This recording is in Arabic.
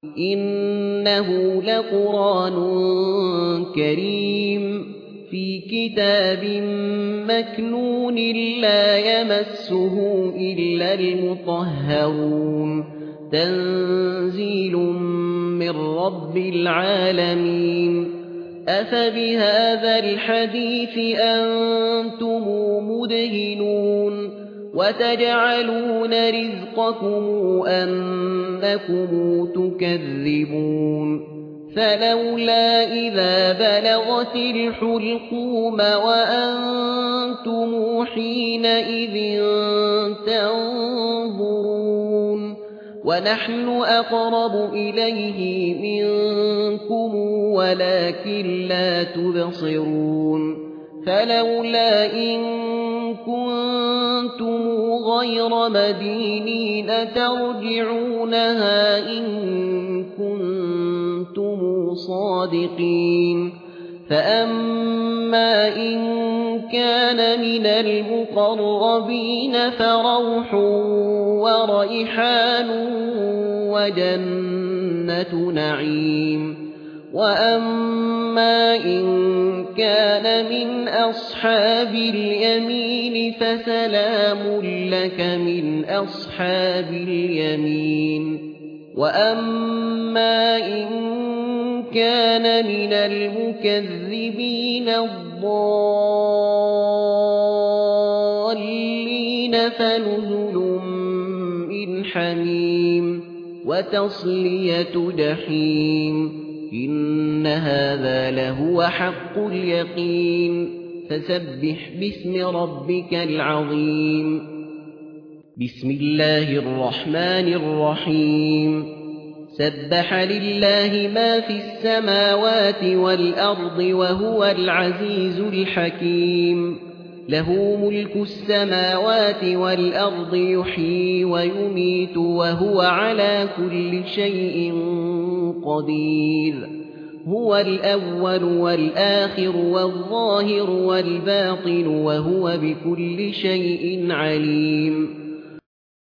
إنه لقرآن كريم في كتاب مكنون لا يمسه إلا المطهرون تنزيل من رب العالمين أفبهذا الحديث أنتم مدهنون وتجعلون رزقكم أنكم تكذبون فلولا إذا بلغت الحلقوم وأنتم حينئذ تنظرون ونحن أقرب إليه منكم ولكن لا تبصرون فلولا إن كنتم غير مدينين ترجعونها إن كنتم صادقين فأما إن كان من المقربين فروح وريحان وجنة نعيم وأما إن كان من أصحاب اليمين فسلام لك من أصحاب اليمين وأما إن كان من المكذبين الضالين فنزل من حميم وتصلية جحيم إن هذا لهو حق اليقين فسبح باسم ربك العظيم بسم الله الرحمن الرحيم سبح لله ما في السماوات والأرض وهو العزيز الحكيم له ملك السماوات والأرض يحيي ويميت وهو على كل شيء قدير هو الأول والآخر والظاهر والباطن وهو بكل شيء عليم